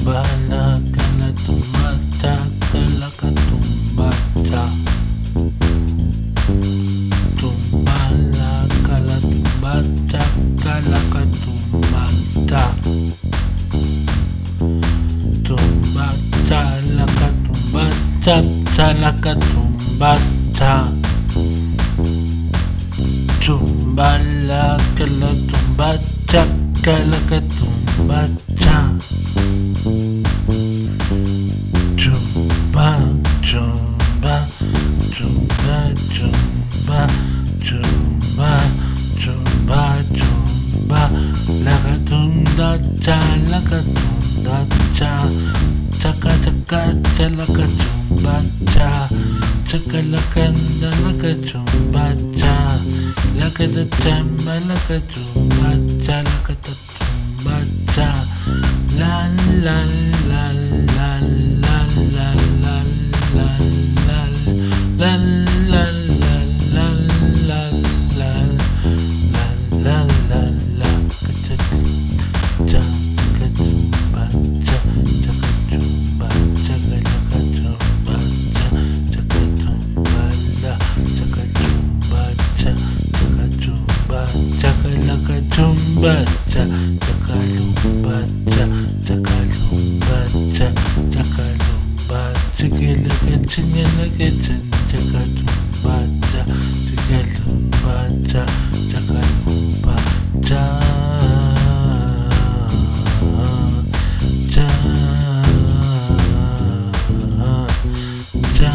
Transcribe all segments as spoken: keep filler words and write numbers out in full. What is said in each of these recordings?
Bala kala tumbata, kala katumbata. Tumbala kala tumbata, kala katumbata. Tumbata la katumbata, kala katumbata. Tumbala kala tumbata, kala katumbata. Chumba, chumba, chumba, chumba, chumba, chumba, chumba. La catunda cha, la catunda cha. Chaca, chaca, cha, la cachumba cha. Chaca, la canda, la cachumba cha. La catachamba, la cachumba cha, la catachumba cha. La la la la la la la la la la la la la la la la la cha kachumba cha kachumba cha kachumba cha kachumba la cha kachumba cha kachumba cha kachumba cha kachumba cha chakalumba cha chakalumba chikilaka chingilaka chin chakalumba cha chakalumba cha chakalumba cha cha cha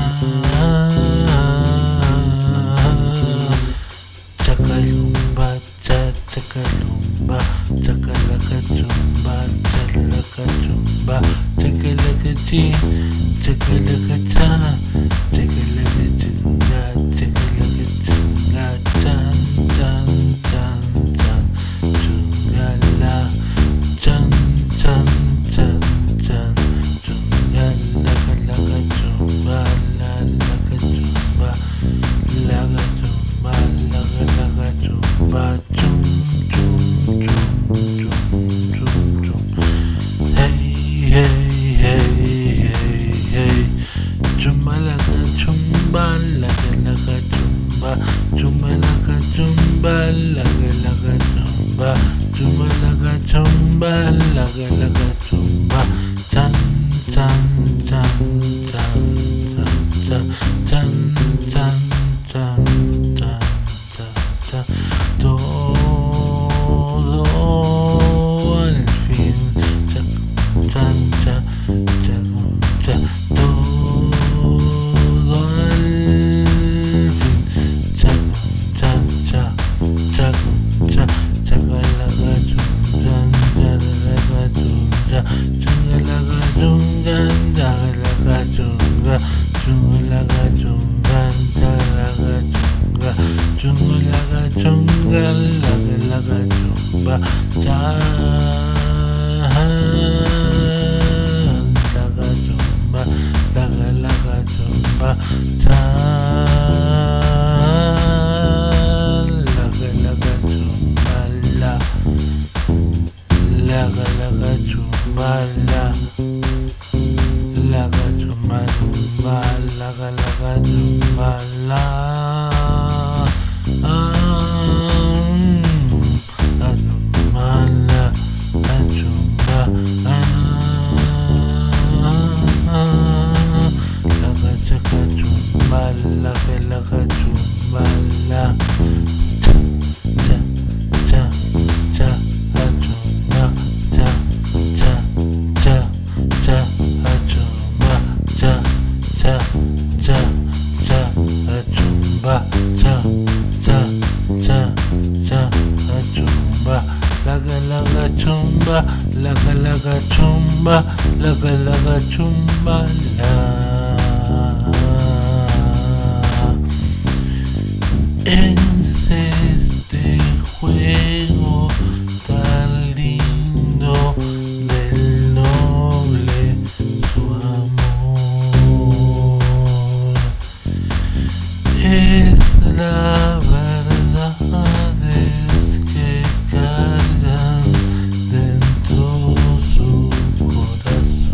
chakalumba cha chakalumba chakalaka chumba chakalaka chumba chakalaka chi chakalaka cha chakalaka chunga chakalaka chunga chan chan chan chan chunga la chan chan chan chan chunga laka laka chumba la laka chumba laka chumba laka laka chumba chum chum chum chum chum chum hey hey hey hey hey chumba laka chumba laka laka chumba chumba laka chumba laka laka chumba chumba laka chumba laka laka chumba chan chan chan chan chan chan chan chan chan chan chan todo al fin chan chan chan chan chan todo al fin chan chan chan chan chan chakalaga chungan chakalaga chunga chungalaga chungan chakalaga chunga chungalaga chungan chakalaga chunga chungalaga chungan lagalaga chumba chan laga chumba lagalaga chumba chan lagalaga chumba la laga laga chumba la laga chumba chumba laga laga chumba la achumba la achumba laga chaka chumba laga laga chumba la cha cha cha achumba cha cha cha cha achumba cha cha cha cha achumba cha cha cha cha achumba laga laga chumba laga laga chumba laga laga chumba la en este juego tan lindo del noble su amor es la verdad es que cargan dentro su corazón.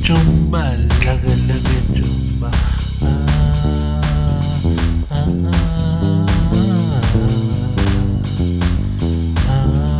chumba, laga laga chumba. Ah, ah, ah,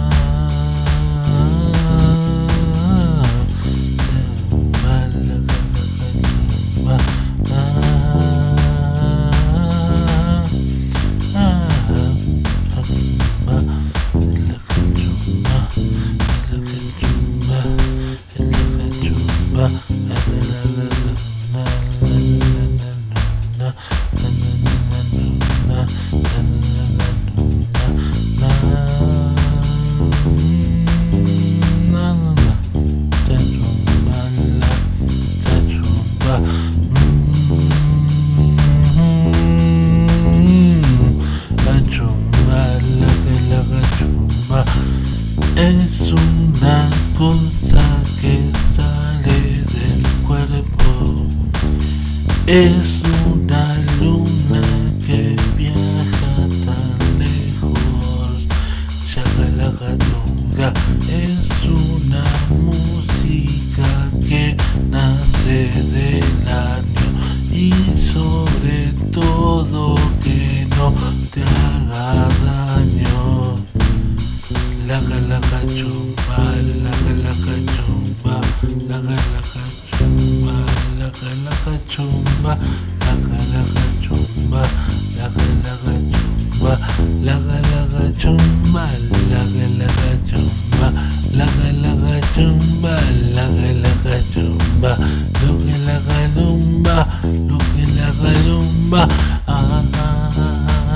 es una cosa que sale del cuerpo, es una luna que viaja tan lejos. Shagalagadunga es una música que nace del año y sobre todo que no te haga daño. Laga laga chumba, laga laga chumba, laga laga chumba, laga laga chumba, laga laga chumba, laga laga chumba, laga laga chumba, laga laga chumba, laga laga chumba, laga laga chumba, lo que laga lumba, lo que laga lumba, ah ah ah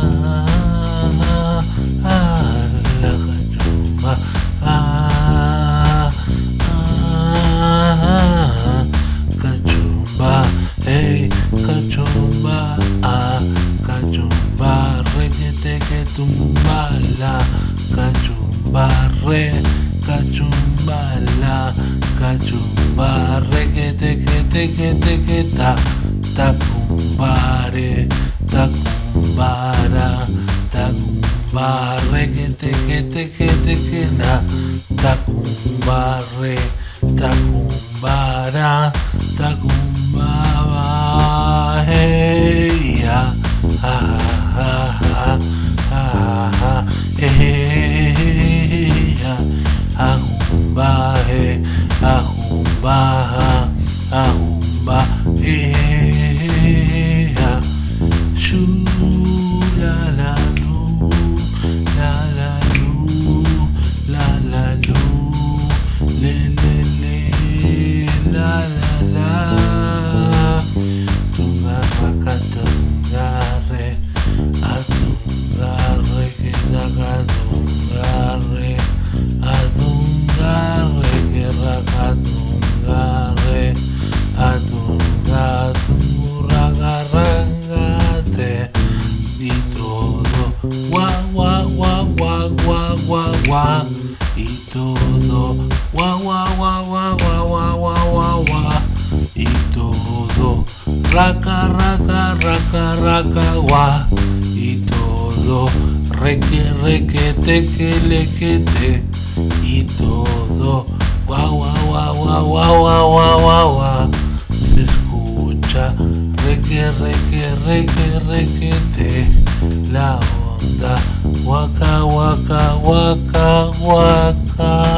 ah ah, laga chumba. Ah, ah, cachumba, hey, cachumba, ah, cachumba, requete que tumba la, cachumba, re, cachumba la, cachumba, requete que te que te que ta, tacumbare, tacumbara, tacumbara. Barre que te que te que te que na tacumbarre tacumbara tacumbaba hey ya ha ha ha ha ha hey ya ahumba hey ahumba ahumba hey ya shu la la la la lu, la la lu, le le le, la la la. Tungarra tungarre, a tungarre que raga tungarre, a tungarre que raga tungarre, a tungar tungarra rangate y todo. Guau guau guau guau guau guau guau y todo guau guau guau guau guau guau guau guau guau y todo raca raca raca raca guau y todo reque reque teque lequete y todo guau guau guau guau guau guau guau guau se escucha reque reque reque requete la onda waka waka waka waka